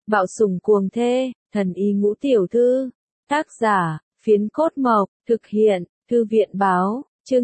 Bạo sủng cuồng thê, thần y ngũ tiểu thư. Tác giả, Phiến Cốt Mộc, thực hiện, Thư viện báo, chương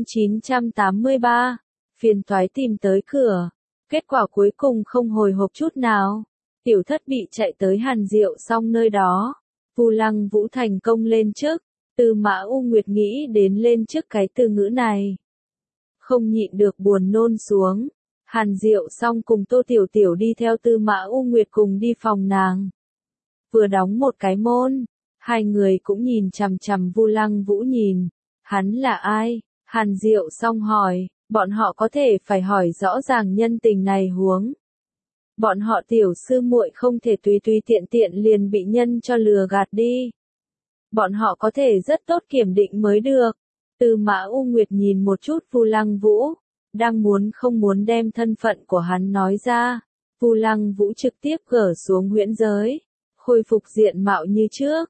983. Phiền toái tìm tới cửa. Kết quả cuối cùng không hồi hộp chút nào. Tiểu thất bị chạy tới Hàn Diệu Song nơi đó. Vu Lăng Vũ thành công lên chức. Tư Mã U Nguyệt nghĩ đến lên chức cái từ ngữ này. Không nhịn được buồn nôn xuống. Hàn Diệu Song cùng Tô Tiểu Tiểu đi theo Tư Mã U Nguyệt cùng đi phòng nàng. Vừa đóng một cái môn, hai người cũng nhìn chằm chằm Vu Lăng Vũ nhìn. Hắn là ai? Hàn Diệu Song hỏi, bọn họ có thể phải hỏi rõ ràng nhân tình này huống. Bọn họ tiểu sư muội không thể tùy tùy tiện tiện liền bị nhân cho lừa gạt đi. Bọn họ có thể rất tốt kiểm định mới được. Tư Mã U Nguyệt nhìn một chút Vu Lăng Vũ, đang muốn không muốn đem thân phận của hắn nói ra. Vu Lăng Vũ trực tiếp gỡ xuống huyễn giới, khôi phục diện mạo như trước.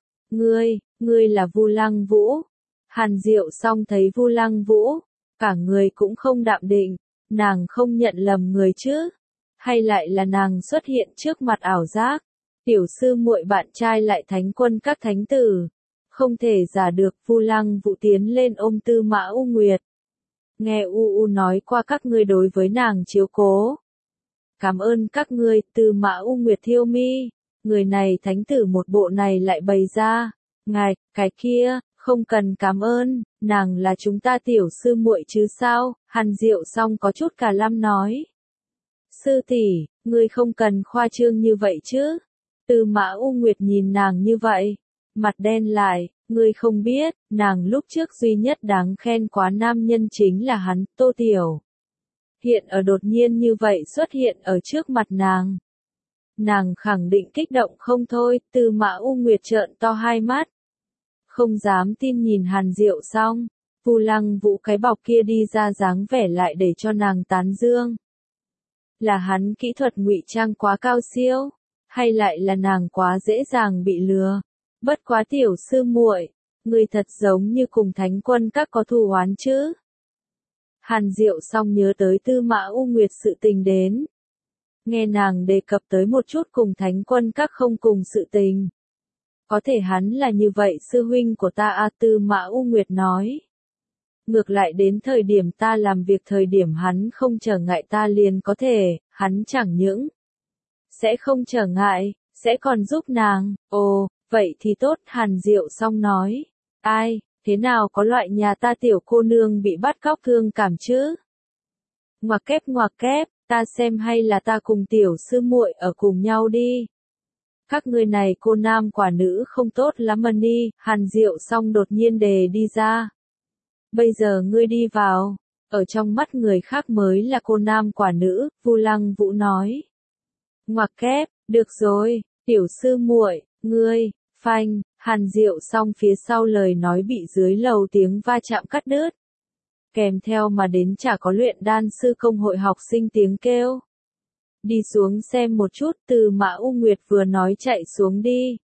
Ngươi là Vu Lăng Vũ. Hàn Diệu Song thấy Vu Lăng Vũ, cả người cũng không đạm định, nàng không nhận lầm người chứ? Hay lại là nàng xuất hiện trước mặt ảo giác? Tiểu sư muội bạn trai lại thánh quân các thánh tử. Không thể giả được. Vu Lăng Vũ tiến lên ôm Tư Mã U Nguyệt. Nghe U nói qua các ngươi đối với nàng chiếu cố. Cảm ơn các ngươi. Tư Mã U Nguyệt thiêu mi. Người này thánh tử một bộ này lại bày ra. Ngài, cái kia, không cần cảm ơn, nàng là chúng ta tiểu sư muội chứ sao? Hàn Diệu Song có chút cả lăm nói. Sư tỷ, ngươi không cần khoa trương như vậy chứ? Tư Mã U Nguyệt nhìn nàng như vậy, mặt đen lại. Ngươi không biết, nàng lúc trước duy nhất đáng khen quá nam nhân chính là hắn, Tô Tiểu. Hiện ở đột nhiên như vậy xuất hiện ở trước mặt nàng. Nàng khẳng định kích động không thôi. Tư Mã U Nguyệt trợn to hai mắt. Không dám tin nhìn Hàn Diệu Song. Vu Lăng Vũ cái bọc kia đi ra dáng vẻ lại để cho nàng tán dương. Là hắn kỹ thuật ngụy trang quá cao siêu, hay lại là nàng quá dễ dàng bị lừa? Bất quá tiểu sư muội, người thật giống như cùng thánh quân các có thù oán chứ? Hàn Diệu Song nhớ tới Tư Mã U Nguyệt sự tình đến. Nghe nàng đề cập tới một chút cùng thánh quân các không cùng sự tình. Có thể hắn là như vậy sư huynh của ta à? Tư Mã U Nguyệt nói. Ngược lại đến thời điểm ta làm việc thời điểm hắn không trở ngại ta liền có thể, hắn chẳng những sẽ không trở ngại, sẽ còn giúp nàng. Ồ, vậy thì tốt. Hàn Diệu Song nói. Ai, thế nào có loại nhà ta tiểu cô nương bị bắt cóc thương cảm chứ? Ngoặc kép, ta xem hay là ta cùng tiểu sư muội ở cùng nhau đi. Các ngươi này cô nam quả nữ không tốt lắm mà ni. Hàn Diệu Song đột nhiên đề đi ra. Bây giờ ngươi đi vào, ở trong mắt người khác mới là cô nam quả nữ. Vu Lăng Vũ nói. Ngoặc kép, được rồi, tiểu sư muội, ngươi, phanh. Hàn Diệu Song phía sau lời nói bị dưới lầu tiếng va chạm cắt đứt. Kèm theo mà đến chả có luyện đan sư công hội học sinh tiếng kêu. Đi xuống xem một chút. Tư Mã U Nguyệt vừa nói chạy xuống đi.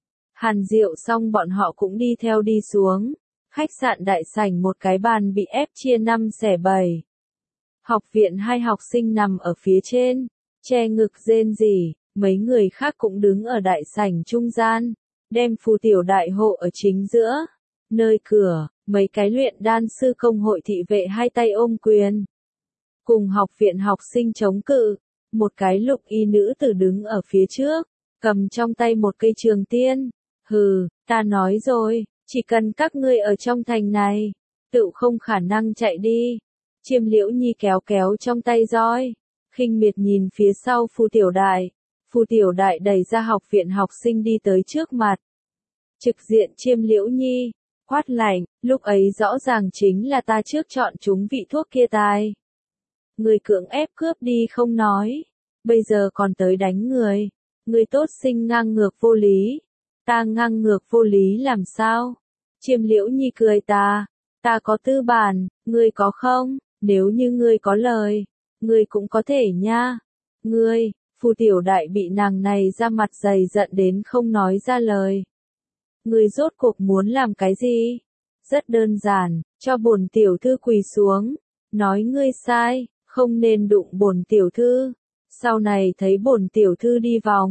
Hàn Diệu Song bọn họ cũng đi theo đi xuống. Khách sạn đại sảnh một cái bàn bị ép chia 5 xẻ 7. Học viện hai học sinh nằm ở phía trên, che ngực rên rỉ, mấy người khác cũng đứng ở đại sảnh trung gian, đem Phù Tiểu Đại hộ ở chính giữa. Nơi cửa, mấy cái luyện đan sư công hội thị vệ hai tay ôm quyền. Cùng học viện học sinh chống cự, một cái lục y nữ tử đứng ở phía trước, cầm trong tay một cây trường tiên. Hừ, ta nói rồi. Chỉ cần các ngươi ở trong thành này, tự không khả năng chạy đi. Chiêm Liễu Nhi kéo kéo trong tay roi, khinh miệt nhìn phía sau Phù Tiểu Đại. Phù Tiểu Đại đẩy ra học viện học sinh đi tới trước mặt. Trực diện Chiêm Liễu Nhi, quát lạnh, lúc ấy rõ ràng chính là ta trước chọn chúng vị thuốc kia tài. Người cưỡng ép cướp đi không nói, bây giờ còn tới đánh người. Người tốt sinh ngang ngược vô lý. Ta ngang ngược vô lý làm sao? Chiêm Liễu Nhi cười ta có tư bản, ngươi có không? Nếu như ngươi có lời, ngươi cũng có thể nha. Ngươi, Phù Tiểu Đại bị nàng này ra mặt dày giận đến không nói ra lời. Ngươi rốt cuộc muốn làm cái gì? Rất đơn giản, cho bổn tiểu thư quỳ xuống. Nói ngươi sai, không nên đụng bổn tiểu thư. Sau này thấy bổn tiểu thư đi vòng,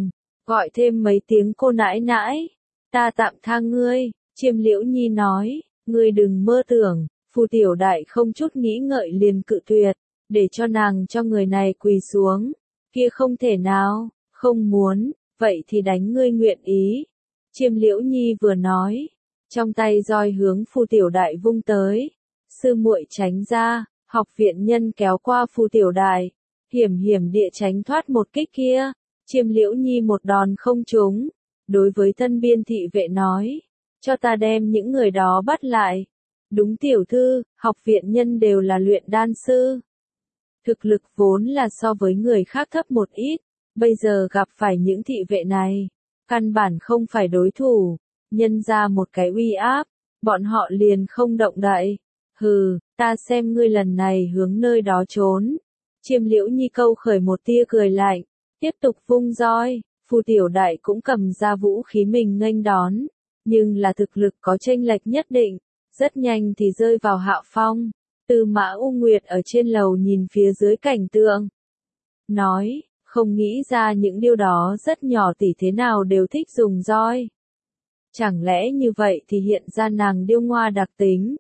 gọi thêm mấy tiếng cô nãi nãi, ta tạm tha ngươi, Chiêm Liễu Nhi nói, ngươi đừng mơ tưởng, Phù Tiểu Đại không chút nghĩ ngợi liền cự tuyệt, để cho nàng cho người này quỳ xuống, kia không thể nào, không muốn, vậy thì đánh ngươi nguyện ý. Chiêm Liễu Nhi vừa nói, trong tay roi hướng Phù Tiểu Đại vung tới, sư muội tránh ra, học viện nhân kéo qua Phù Tiểu Đại, hiểm hiểm địa tránh thoát một kích kia, Chiêm Liễu Nhi một đòn không trúng, đối với thân biên thị vệ nói, cho ta đem những người đó bắt lại. Đúng tiểu thư, học viện nhân đều là luyện đan sư. Thực lực vốn là so với người khác thấp một ít, bây giờ gặp phải những thị vệ này, căn bản không phải đối thủ, nhân ra một cái uy áp, bọn họ liền không động đậy. Hừ, ta xem ngươi lần này hướng nơi đó trốn. Chiêm Liễu Nhi câu khởi một tia cười lạnh, tiếp tục vung roi, Phù Tiểu Đại cũng cầm ra vũ khí mình nghênh đón, nhưng là thực lực có chênh lệch nhất định, rất nhanh thì rơi vào hạ phong. Tư Mã U Nguyệt ở trên lầu nhìn phía dưới cảnh tượng, nói, không nghĩ ra những điều đó rất nhỏ tỷ thế nào đều thích dùng roi. Chẳng lẽ như vậy thì hiện ra nàng điêu ngoa đặc tính?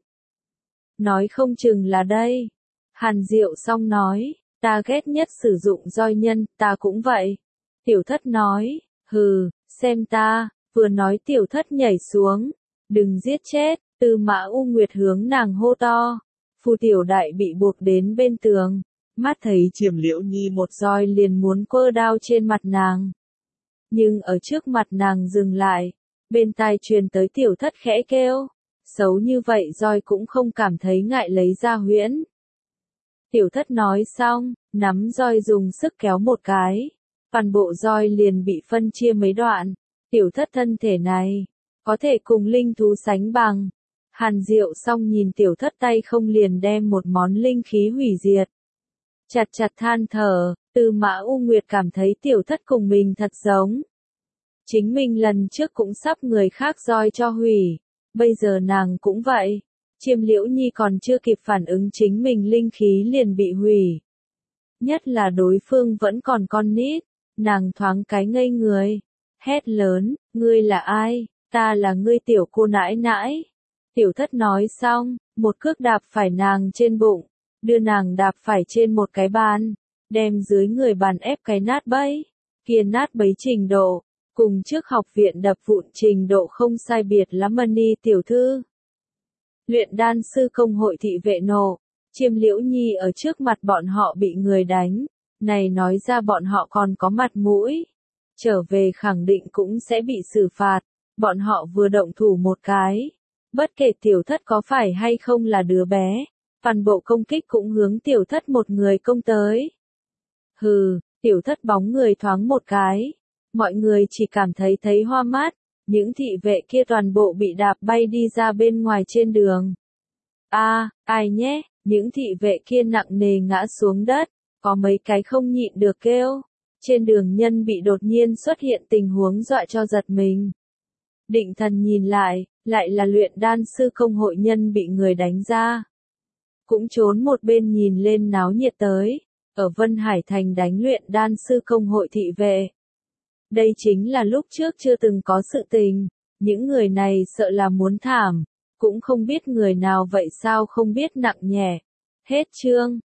Nói không chừng là đây. Hàn Diệu Song nói, ta ghét nhất sử dụng roi nhân, ta cũng vậy. Tiểu Thất nói, hừ, xem ta, vừa nói Tiểu Thất nhảy xuống, đừng giết chết, Tư Mã U Nguyệt hướng nàng hô to. Phù Tiểu Đại bị buộc đến bên tường, mắt thấy Chiêm Liễu Nhi một roi liền muốn quơ đao trên mặt nàng. Nhưng ở trước mặt nàng dừng lại, bên tai truyền tới Tiểu Thất khẽ kêu, xấu như vậy roi cũng không cảm thấy ngại lấy ra huyễn. Tiểu Thất nói xong, nắm roi dùng sức kéo một cái, toàn bộ roi liền bị phân chia mấy đoạn. Tiểu Thất thân thể này, có thể cùng linh thú sánh bằng. Hàn Diệu Song nhìn Tiểu Thất tay không liền đem một món linh khí hủy diệt. Chặt chặt than thở, Tư Mã U Nguyệt cảm thấy Tiểu Thất cùng mình thật giống. Chính mình lần trước cũng sắp người khác roi cho hủy, bây giờ nàng cũng vậy. Chiêm Liễu Nhi còn chưa kịp phản ứng chính mình linh khí liền bị hủy. Nhất là đối phương vẫn còn con nít, nàng thoáng cái ngây người, hét lớn, ngươi là ai, ta là ngươi tiểu cô nãi nãi. Tiểu Thất nói xong, một cước đạp phải nàng trên bụng, đưa nàng đạp phải trên một cái bàn, đem dưới người bàn ép cái nát bấy, kia nát bấy trình độ, cùng trước học viện đập vụn trình độ không sai biệt lắm. Ni tiểu thư. Luyện đan sư công hội thị vệ nộ, Chiêm Liễu Nhi ở trước mặt bọn họ bị người đánh, này nói ra bọn họ còn có mặt mũi, trở về khẳng định cũng sẽ bị xử phạt, bọn họ vừa động thủ một cái. Bất kể Tiểu Thất có phải hay không là đứa bé, toàn bộ công kích cũng hướng Tiểu Thất một người công tới. Hừ, Tiểu Thất bóng người thoáng một cái, mọi người chỉ cảm thấy hoa mắt, những thị vệ kia toàn bộ bị đạp bay đi ra bên ngoài trên đường. Ai nhé, những thị vệ kia nặng nề ngã xuống đất, có mấy cái không nhịn được kêu. Trên đường nhân bị đột nhiên xuất hiện tình huống dọa cho giật mình. Định thần nhìn lại là luyện đan sư công hội nhân bị người đánh ra. Cũng trốn một bên nhìn lên náo nhiệt tới, ở Vân Hải Thành đánh luyện đan sư công hội thị vệ. Đây chính là lúc trước chưa từng có sự tình, những người này sợ là muốn thảm, cũng không biết người nào vậy sao không biết nặng nhẹ. Hết chương.